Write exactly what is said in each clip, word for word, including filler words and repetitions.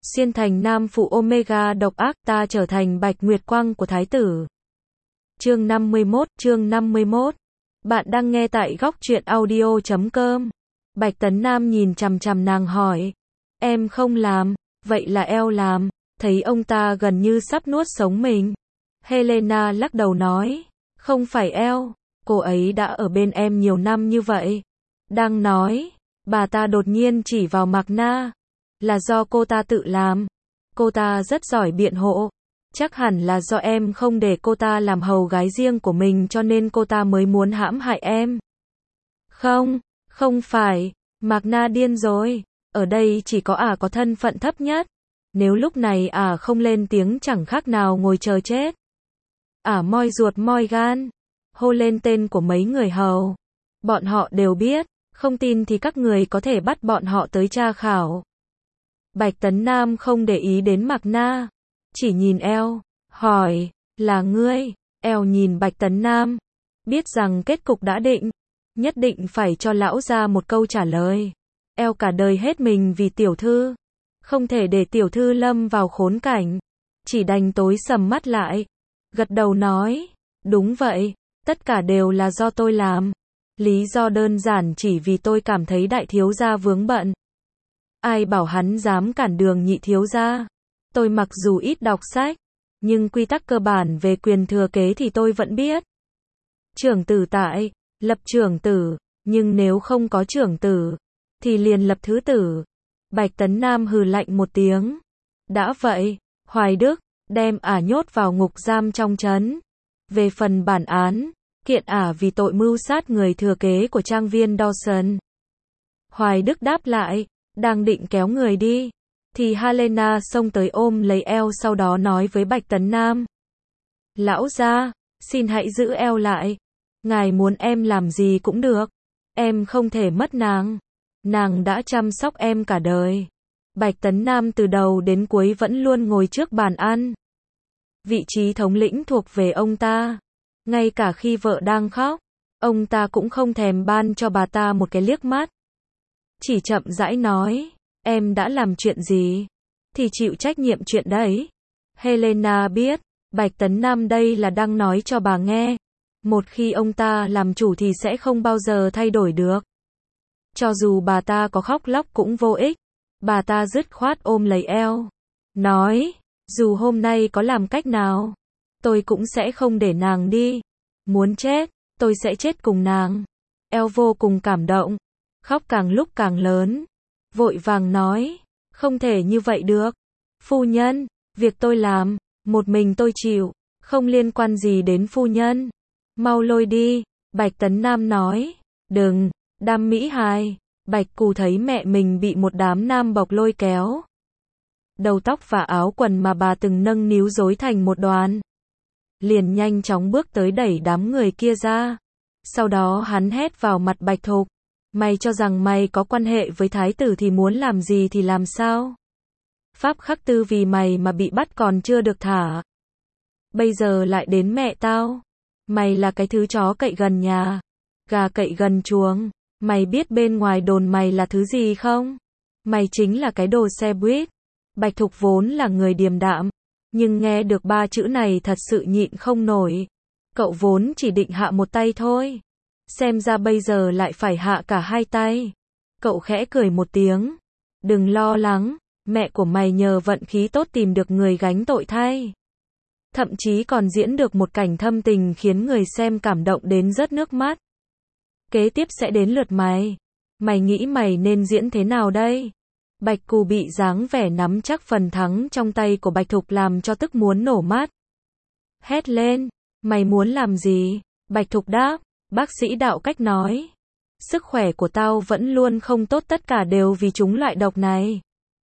xuyên thành nam phụ Omega độc ác, ta trở thành bạch nguyệt quang của thái tử. Chương năm mươi mốt, chương năm mươi mốt. Bạn đang nghe tại góc truyện audio chấm com. Bạch Tấn Nam nhìn chằm chằm nàng hỏi. Em không làm, vậy là eo làm. Thấy ông ta gần như sắp nuốt sống mình. Helena lắc đầu nói. Không phải eo, cô ấy đã ở bên em nhiều năm như vậy. Đang nói, bà ta đột nhiên chỉ vào Mạc Na. Là do cô ta tự làm. Cô ta rất giỏi biện hộ. Chắc hẳn là do em không để cô ta làm hầu gái riêng của mình cho nên cô ta mới muốn hãm hại em. Không, không phải. Mạc Na điên rồi. Ở đây chỉ có ả có thân phận thấp nhất. Nếu lúc này ả không lên tiếng chẳng khác nào ngồi chờ chết. Ả moi ruột moi gan. Hô lên tên của mấy người hầu. Bọn họ đều biết. Không tin thì các người có thể bắt bọn họ tới tra khảo. Bạch Tấn Nam không để ý đến Mạc Na. Chỉ nhìn eo. Hỏi. Là ngươi? Eo nhìn Bạch Tấn Nam. Biết rằng kết cục đã định. Nhất định phải cho lão ra một câu trả lời. Eo cả đời hết mình vì tiểu thư. Không thể để tiểu thư lâm vào khốn cảnh. Chỉ đành tối sầm mắt lại. Gật đầu nói. Đúng vậy. Tất cả đều là do tôi làm. Lý do đơn giản chỉ vì tôi cảm thấy đại thiếu gia vướng bận. Ai bảo hắn dám cản đường nhị thiếu gia. Tôi mặc dù ít đọc sách. Nhưng quy tắc cơ bản về quyền thừa kế thì tôi vẫn biết. Trưởng tử tại. Lập trưởng tử. Nhưng nếu không có trưởng tử. Thì liền lập thứ tử. Bạch Tấn Nam hừ lạnh một tiếng. Đã vậy. Hoài Đức. Đem ả nhốt vào ngục giam trong trấn. Về phần bản án. Kiện ả vì tội mưu sát người thừa kế của trang viên Dawson. Hoài Đức đáp lại. Đang định kéo người đi. Thì Helena xông tới ôm lấy eo sau đó nói với Bạch Tấn Nam. Lão gia, xin hãy giữ eo lại. Ngài muốn em làm gì cũng được. Em không thể mất nàng. Nàng đã chăm sóc em cả đời. Bạch Tấn Nam từ đầu đến cuối vẫn luôn ngồi trước bàn ăn. Vị trí thống lĩnh thuộc về ông ta. Ngay cả khi vợ đang khóc, ông ta cũng không thèm ban cho bà ta một cái liếc mắt. Chỉ chậm rãi nói, em đã làm chuyện gì, thì chịu trách nhiệm chuyện đấy. Helena biết, Bạch Tấn Nam đây là đang nói cho bà nghe. Một khi ông ta làm chủ thì sẽ không bao giờ thay đổi được. Cho dù bà ta có khóc lóc cũng vô ích. Bà ta dứt khoát ôm lấy eo. Nói, dù hôm nay có làm cách nào, tôi cũng sẽ không để nàng đi. Muốn chết, tôi sẽ chết cùng nàng. Eo vô cùng cảm động. Khóc càng lúc càng lớn. Vội vàng nói, không thể như vậy được. Phu nhân, việc tôi làm, một mình tôi chịu, không liên quan gì đến phu nhân. Mau lôi đi, Bạch Tấn Nam nói. Đừng, đam mỹ hài. Bạch Cù thấy mẹ mình bị một đám nam bọc lôi kéo. Đầu tóc và áo quần mà bà từng nâng níu rối thành một đoàn. Liền nhanh chóng bước tới đẩy đám người kia ra. Sau đó hắn hét vào mặt Bạch Thục. Mày cho rằng mày có quan hệ với thái tử thì muốn làm gì thì làm sao? Pháp Khắc Tư vì mày mà bị bắt còn chưa được thả. Bây giờ lại đến mẹ tao. Mày là cái thứ chó cậy gần nhà. Gà cậy gần chuồng. Mày biết bên ngoài đồn mày là thứ gì không? Mày chính là cái đồ xe buýt. Bạch Thục vốn là người điềm đạm. Nhưng nghe được ba chữ này thật sự nhịn không nổi. Cậu vốn chỉ định hạ một tay thôi. Xem ra bây giờ lại phải hạ cả hai tay. Cậu khẽ cười một tiếng. Đừng lo lắng, mẹ của mày nhờ vận khí tốt tìm được người gánh tội thay. Thậm chí còn diễn được một cảnh thâm tình khiến người xem cảm động đến rớt nước mắt. Kế tiếp sẽ đến lượt mày. Mày nghĩ mày nên diễn thế nào đây? Bạch Cù bị dáng vẻ nắm chắc phần thắng trong tay của Bạch Thục làm cho tức muốn nổ mắt. Hét lên, mày muốn làm gì? Bạch Thục đáp, bác sĩ Đạo Cách nói. Sức khỏe của tao vẫn luôn không tốt, tất cả đều vì chúng loại độc này.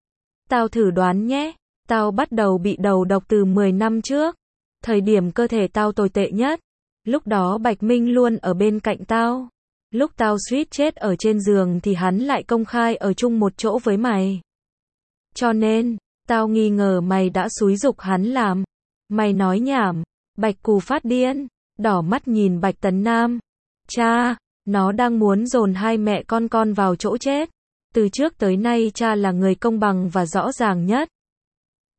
Tao thử đoán nhé, tao bắt đầu bị đầu độc từ mười năm trước. Thời điểm cơ thể tao tồi tệ nhất. Lúc đó Bạch Minh luôn ở bên cạnh tao. Lúc tao suýt chết ở trên giường thì hắn lại công khai ở chung một chỗ với mày. Cho nên, tao nghi ngờ mày đã xúi giục hắn làm. Mày nói nhảm. Bạch Cù phát điên, đỏ mắt nhìn Bạch Tấn Nam. Cha, nó đang muốn dồn hai mẹ con con vào chỗ chết. Từ trước tới nay cha là người công bằng và rõ ràng nhất.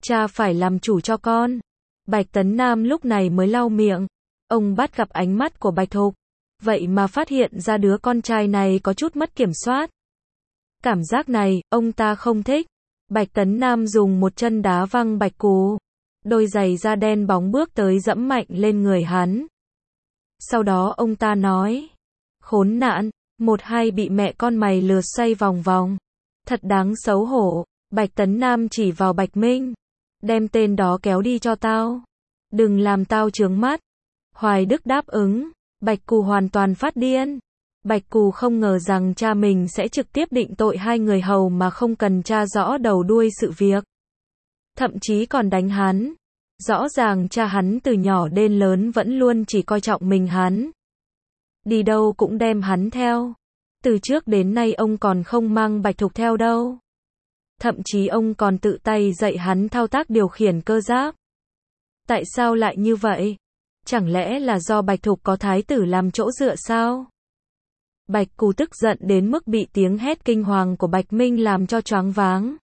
cha phải làm chủ cho con. Bạch Tấn Nam lúc này mới lau miệng. Ông bắt gặp ánh mắt của Bạch Thục. Vậy mà phát hiện ra đứa con trai này có chút mất kiểm soát. Cảm giác này, ông ta không thích. Bạch Tấn Nam dùng một chân đá văng Bạch Cù. Đôi giày da đen bóng bước tới dẫm mạnh lên người hắn. Sau đó ông ta nói. Khốn nạn, một hai bị mẹ con mày lừa xoay vòng vòng. Thật đáng xấu hổ. Bạch Tấn Nam chỉ vào Bạch Minh. Đem tên đó kéo đi cho tao. Đừng làm tao chướng mắt. Hoài Đức đáp ứng. Bạch Cù hoàn toàn phát điên. Bạch Cù không ngờ rằng cha mình sẽ trực tiếp định tội hai người hầu mà không cần tra rõ đầu đuôi sự việc. Thậm chí còn đánh hắn. Rõ ràng cha hắn từ nhỏ đến lớn vẫn luôn chỉ coi trọng mình hắn. Đi đâu cũng đem hắn theo. Từ trước đến nay ông còn không mang Bạch Thục theo đâu. Thậm chí ông còn tự tay dạy hắn thao tác điều khiển cơ giáp. Tại sao lại như vậy? Chẳng lẽ là do Bạch Thục có thái tử làm chỗ dựa sao? Bạch Cù tức giận đến mức bị tiếng hét kinh hoàng của Bạch Minh làm cho choáng váng.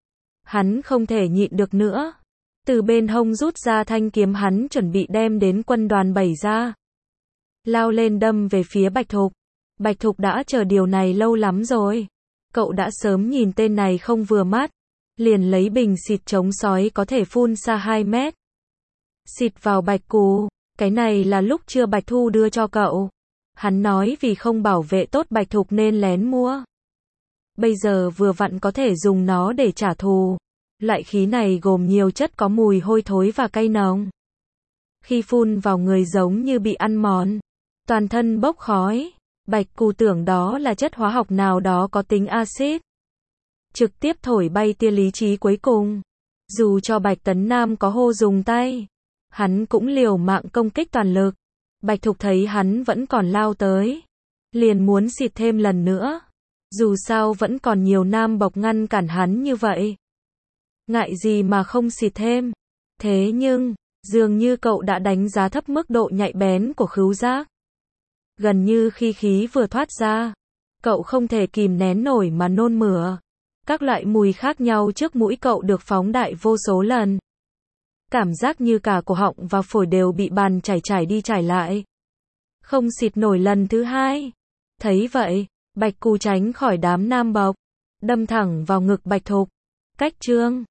Hắn không thể nhịn được nữa. Từ bên hông rút ra thanh kiếm hắn chuẩn bị đem đến quân đoàn bảy ra. Lao lên đâm về phía Bạch Thục. Bạch Thục đã chờ điều này lâu lắm rồi. Cậu đã sớm nhìn tên này không vừa mắt. Liền lấy bình xịt chống sói có thể phun xa hai mét. Xịt vào Bạch Cù. Cái này là lúc chưa Bạch Thu đưa cho cậu. Hắn nói vì không bảo vệ tốt Bạch Thục nên lén mua. Bây giờ vừa vặn có thể dùng nó để trả thù. Loại khí này gồm nhiều chất có mùi hôi thối và cay nồng. Khi phun vào người giống như bị ăn mòn. Toàn thân bốc khói. Bạch Cù tưởng đó là chất hóa học nào đó có tính axit. Trực tiếp thổi bay tia lý trí cuối cùng. Dù cho Bạch Tấn Nam có hô dùng tay. Hắn cũng liều mạng công kích toàn lực. Bạch Thục thấy hắn vẫn còn lao tới. Liền muốn xịt thêm lần nữa. Dù sao vẫn còn nhiều nam bộc ngăn cản hắn như vậy. Ngại gì mà không xịt thêm. Thế nhưng, dường như cậu đã đánh giá thấp mức độ nhạy bén của khứu giác. Gần như khi khí vừa thoát ra, cậu không thể kìm nén nổi mà nôn mửa. Các loại mùi khác nhau trước mũi cậu được phóng đại vô số lần. Cảm giác như cả cổ họng và phổi đều bị bàn chảy chảy đi chảy lại. Không xịt nổi lần thứ hai. Thấy vậy, Bạch Cù tránh khỏi đám nam bộc. Đâm thẳng vào ngực Bạch Thục. Cách chương